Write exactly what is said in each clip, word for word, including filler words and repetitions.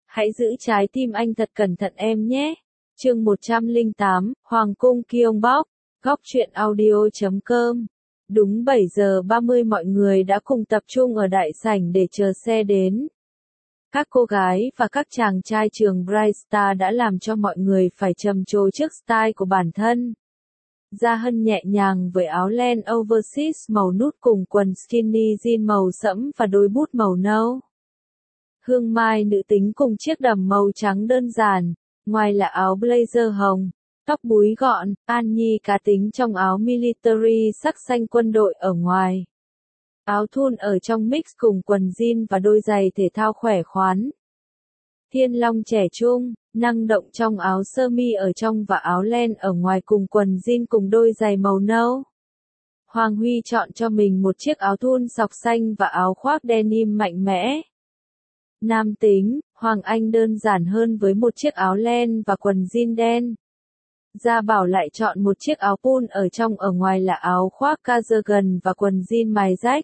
Hãy giữ trái tim anh thật cẩn thận em nhé. Chương một trăm lẻ tám, Hoàng cung Gyeongbok, góc truyện audio chấm com. Đúng bảy giờ ba mươi mọi người đã cùng tập trung ở đại sảnh để chờ xe đến. Các cô gái và các chàng trai trường Bright Star đã làm cho mọi người phải trầm trồ trước style của bản thân. Gia Hân nhẹ nhàng với áo len oversize màu nút cùng quần skinny jean màu sẫm và đôi bút màu nâu. Hương Mai nữ tính cùng chiếc đầm màu trắng đơn giản, ngoài là áo blazer hồng, tóc búi gọn. An Nhi cá tính trong áo military sắc xanh quân đội ở ngoài. Áo thun ở trong mix cùng quần jean và đôi giày thể thao khỏe khoắn. Thiên Long trẻ trung, năng động trong áo sơ mi ở trong và áo len ở ngoài cùng quần jean cùng đôi giày màu nâu. Hoàng Huy chọn cho mình một chiếc áo thun sọc xanh và áo khoác denim mạnh mẽ. Nam tính, Hoàng Anh đơn giản hơn với một chiếc áo len và quần jean đen. Gia Bảo lại chọn một chiếc áo pun ở trong ở ngoài là áo khoác cardigan và quần jean mài rách.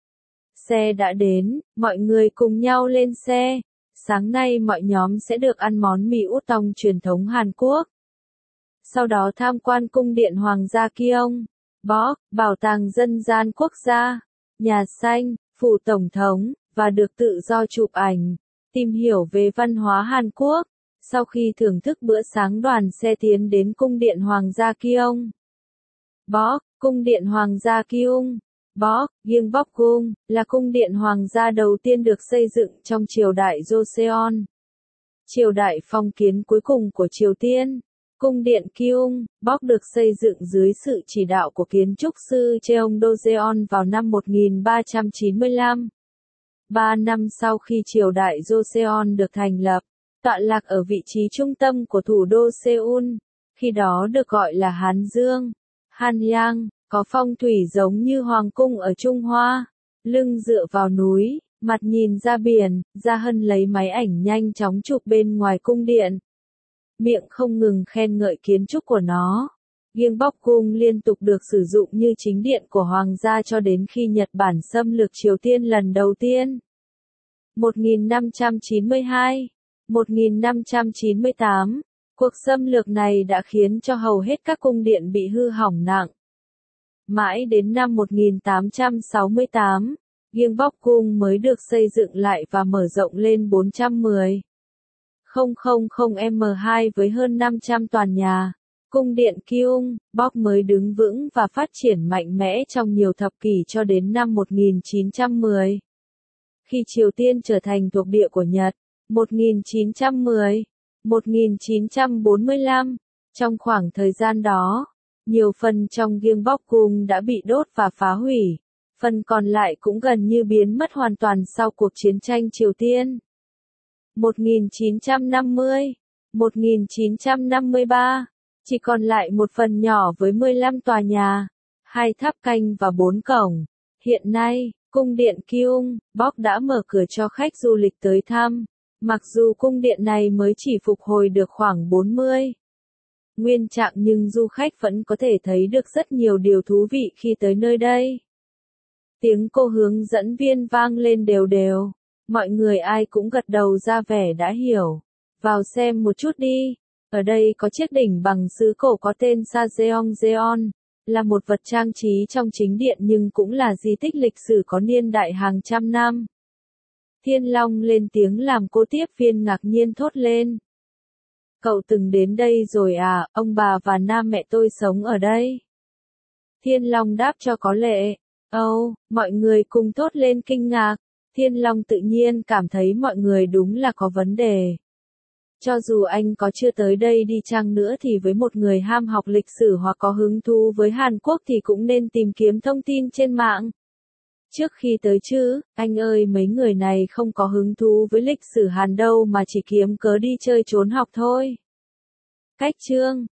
Xe đã đến, mọi người cùng nhau lên xe. Sáng nay mọi nhóm sẽ được ăn món mì út tong truyền thống Hàn Quốc. Sau đó tham quan cung điện Hoàng gia Gyeongbok, bảo tàng dân gian quốc gia, nhà xanh, phủ tổng thống, và được tự do chụp ảnh, tìm hiểu về văn hóa Hàn Quốc. Sau khi thưởng thức bữa sáng đoàn xe tiến đến cung điện Hoàng gia Gyeongbok, cung điện Hoàng gia Gyeongbok, Gyeongbokgung, là cung điện hoàng gia đầu tiên được xây dựng trong triều đại Joseon. Triều đại phong kiến cuối cùng của Triều Tiên. Cung điện Gyeongbok được xây dựng dưới sự chỉ đạo của kiến trúc sư Cheong Do-jeon vào năm một nghìn ba trăm chín mươi lăm. Ba năm sau khi triều đại Joseon được thành lập, tọa lạc ở vị trí trung tâm của thủ đô Seoul, khi đó được gọi là Hán Dương, Hanyang, có phong thủy giống như hoàng cung ở Trung Hoa, lưng dựa vào núi, mặt nhìn ra biển. Gia Hân lấy máy ảnh nhanh chóng chụp bên ngoài cung điện, miệng không ngừng khen ngợi kiến trúc của nó. Gyeongbokgung liên tục được sử dụng như chính điện của hoàng gia cho đến khi Nhật Bản xâm lược Triều Tiên lần đầu tiên. một nghìn năm trăm chín mươi hai, một nghìn năm trăm chín mươi tám, cuộc xâm lược này đã khiến cho hầu hết các cung điện bị hư hỏng nặng. Mãi đến năm một nghìn tám trăm sáu mươi tám, Gyeongbokgung mới được xây dựng lại và mở rộng lên bốn trăm mười nghìn mét vuông với hơn năm trăm tòa nhà. Cung điện Gyeongbok mới đứng vững và phát triển mạnh mẽ trong nhiều thập kỷ cho đến năm một nghìn chín trăm mười. Khi Triều Tiên trở thành thuộc địa của Nhật, một nghìn chín trăm mười đến một nghìn chín trăm bốn mươi lăm, trong khoảng thời gian đó, nhiều phần trong Gyeongbokgung đã bị đốt và phá hủy, phần còn lại cũng gần như biến mất hoàn toàn sau cuộc chiến tranh Triều Tiên. một nghìn chín trăm năm mươi, một nghìn chín trăm năm mươi ba, chỉ còn lại một phần nhỏ với mười lăm tòa nhà, hai tháp canh và bốn cổng. Hiện nay, cung điện Gyeongbok đã mở cửa cho khách du lịch tới thăm, mặc dù cung điện này mới chỉ phục hồi được khoảng bốn mươi nguyên trạng nhưng du khách vẫn có thể thấy được rất nhiều điều thú vị khi tới nơi đây. Tiếng cô hướng dẫn viên vang lên đều đều, mọi người ai cũng gật đầu ra vẻ đã hiểu. Vào xem một chút đi, ở đây có chiếc đỉnh bằng sứ cổ có tên Sajeongjeon, là một vật trang trí trong chính điện nhưng cũng là di tích lịch sử có niên đại hàng trăm năm. Thiên Long lên tiếng làm cô tiếp viên ngạc nhiên thốt lên. Cậu từng đến đây rồi à, ông bà và nam mẹ tôi sống ở đây. Thiên Long đáp cho có lệ. Âu, oh, mọi người cùng thốt lên kinh ngạc. Thiên Long tự nhiên cảm thấy mọi người đúng là có vấn đề. Cho dù anh có chưa tới đây đi chăng nữa thì với một người ham học lịch sử hoặc có hứng thú với Hàn Quốc thì cũng nên tìm kiếm thông tin trên mạng. Trước khi tới chứ, anh ơi mấy người này không có hứng thú với lịch sử Hàn đâu mà chỉ kiếm cớ đi chơi trốn học thôi. Cách chương